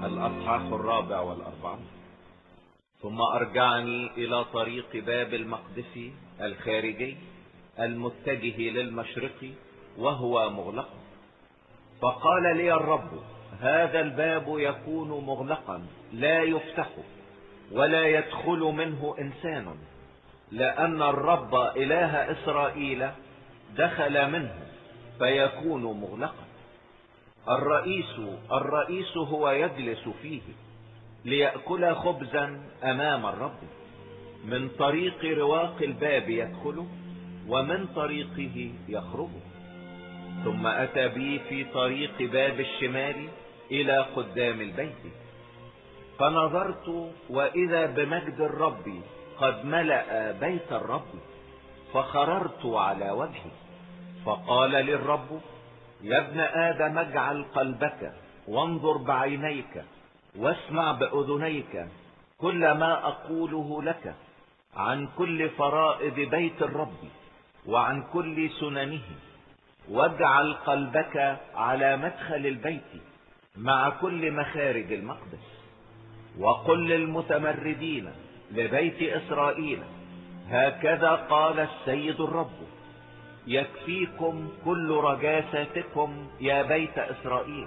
الأصحاح 44. ثم أرجعني إلى طريق باب المقدس الخارجي المتجه للمشرق وهو مغلق. فقال لي الرب: هذا الباب يكون مغلقا لا يفتح ولا يدخل منه إنسان، لأن الرب إله إسرائيل دخل منه فيكون مغلقا. الرئيس هو يجلس فيه ليأكل خبزا أمام الرب. من طريق رواق الباب يدخل ومن طريقه يخرج. ثم أتى بي في طريق باب الشمال إلى قدام البيت، فنظرت وإذا بمجد الرب قد ملأ بيت الرب، فخررت على وجهي. فقال لي الرب: يا ابن آدم، اجعل قلبك وانظر بعينيك واسمع بأذنيك كل ما أقوله لك عن كل فرائض بيت الرب وعن كل سننه. واجعل قلبك على مدخل البيت مع كل مخارج المقدس. وقل للمتمردين لبيت إسرائيل: هكذا قال السيد الرب: يكفيكم كل رجاساتكم يا بيت إسرائيل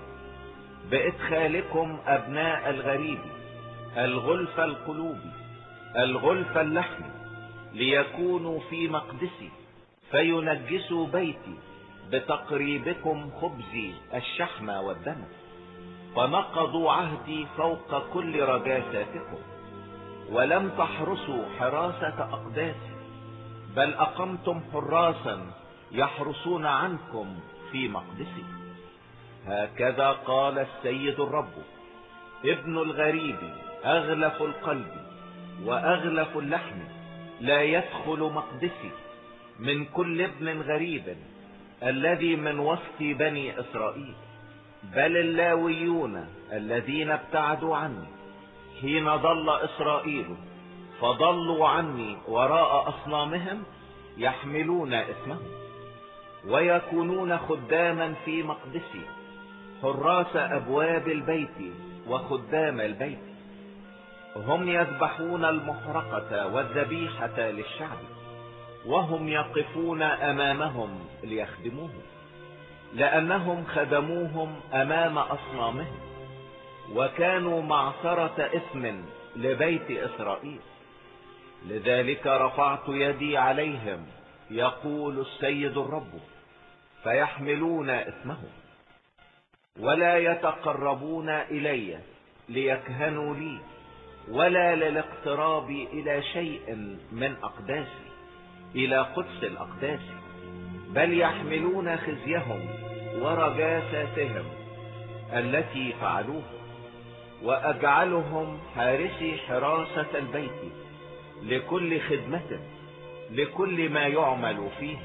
بإدخالكم أبناء الغريب، الغلف القلوب، الغلف اللحم، ليكونوا في مقدسي، فينجسوا بيتي بتقريبكم خبزي الشحم والدم. فنقضوا عهدي فوق كل رجاساتكم، ولم تحرسوا حراسة أقداسي، بل أقمتم حراسا يحرسون عنكم في مقدسي. هكذا قال السيد الرب: ابن الغريب أغلف القلب وأغلف اللحم لا يدخل مقدسي من كل ابن غريب الذي من وسط بني إسرائيل، بل اللاويون الذين ابتعدوا عني حين ضل إسرائيل فضلوا عني وراء أصنامهم يحملون اسمهم، ويكونون خداما في مقدسي، حراس أبواب البيت وخدام البيت. هم يذبحون المحرقة والذبيحة للشعب، وهم يقفون أمامهم ليخدموهم، لأنهم خدموهم أمام أصنامهم وكانوا معصرة إثم لبيت إسرائيل. لذلك رفعت يدي عليهم، يقول السيد الرب، فيحملون إثمهم، ولا يتقربون إلي ليكهنوا لي، ولا للاقتراب إلى شيء من أقداسي، إلى قدس الأقداس، بل يحملون خزيهم ورجاساتهم التي فعلوها. وأجعلهم حارسي حراسة البيت لكل خدمته، لكل ما يعمل فيه.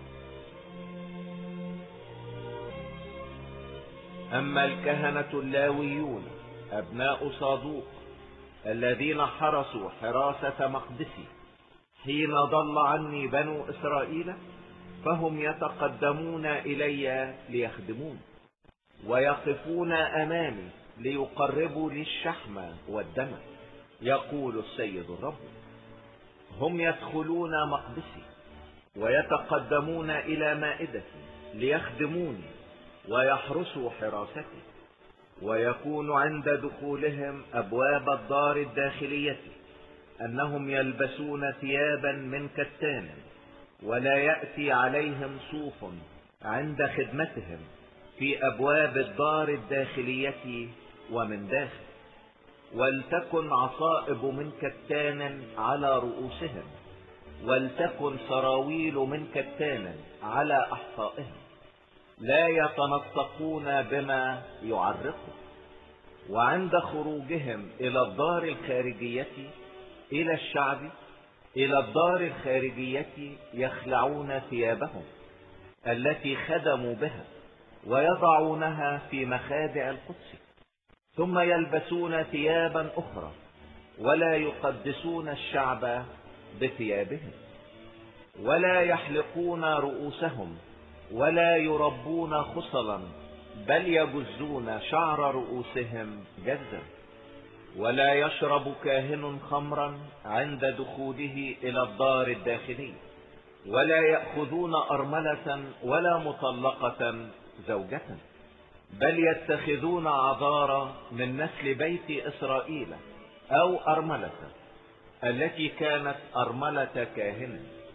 أما الكهنة اللاويون أبناء صادوق الذين حرسوا حراسة مقدسي حين ضل عني بنو إسرائيل، فهم يتقدمون إلي ليخدمون، ويقفون أمامي ليقربوا لي الشحم والدم، يقول السيد الرب. هم يدخلون مقدسي ويتقدمون إلى مائدتي ليخدموني ويحرسوا حراستي. ويكون عند دخولهم أبواب الدار الداخلية أنهم يلبسون ثيابا من كتان، ولا يأتي عليهم صوف عند خدمتهم في أبواب الدار الداخلية ومن داخل. ولتكن عصائب من كتان على رؤوسهم، ولتكن سراويل من كتان على أحصائهم، لا يتنطقون بما يعرقوا. وعند خروجهم إلى الدار الخارجية إلى الشعب إلى الدار الخارجية يخلعون ثيابهم التي خدموا بها ويضعونها في مخادع القدس، ثم يلبسون ثيابا أخرى، ولا يقدسون الشعب بثيابهم، ولا يحلقون رؤوسهم، ولا يربون خصلا بل يجزون شعر رؤوسهم جزا. ولا يشرب كاهن خمرا عند دخوله إلى الدار الداخلية، ولا يأخذون أرملة ولا مطلقة زوجة، بل يتخذون عذارى من نسل بيت إسرائيل أو أرملة التي كانت أرملة كاهن،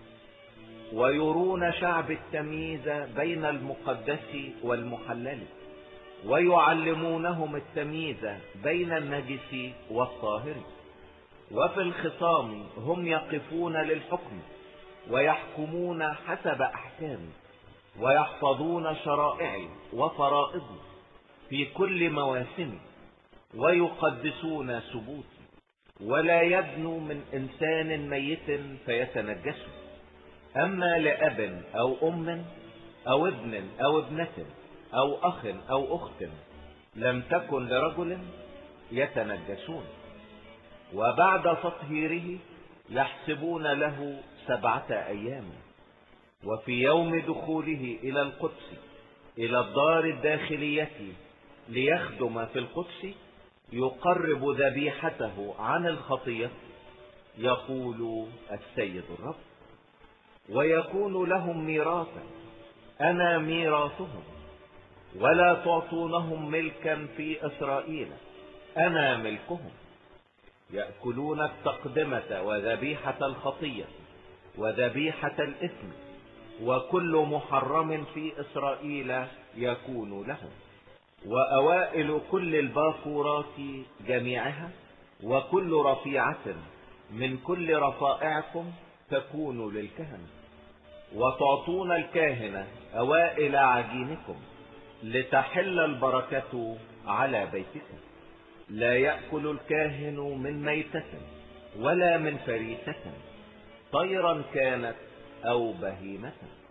ويرون شعب التمييز بين المقدس والمحلل، ويعلمونهم التمييز بين النجس والطاهر. وفي الخصام هم يقفون للحكم ويحكمون حسب أحكامي، ويحفظون شرائعي وفرائضي في كل مواسمي، ويقدسون سبوتي. ولا يدنو من إنسان ميت فيتنجسوا. أما لأب أو أم أو ابن أو ابنة أو أخ أو أخت لم تكن لرجل يتنجسون. وبعد تطهيره يحسبون له 7 أيام. وفي يوم دخوله إلى القدس إلى الدار الداخلية ليخدم في القدس يقرب ذبيحته عن الخطية، يقول السيد الرب: ويكون لهم ميراثا، أنا ميراثهم. ولا تعطونهم ملكا في إسرائيل، أنا ملكهم. يأكلون التقدمة وذبيحة الخطية وذبيحة الإثم، وكل محرم في إسرائيل يكون لهم. وأوائل كل الباكورات جميعها وكل رفيعة من كل رفائعكم تكون للكهنة. وتعطون الكاهنة أوائل عجينكم لتحل البركة على بيتكم. لا يأكل الكاهن من ميتة ولا من فريسة، طيرا كانت أو بهيمة.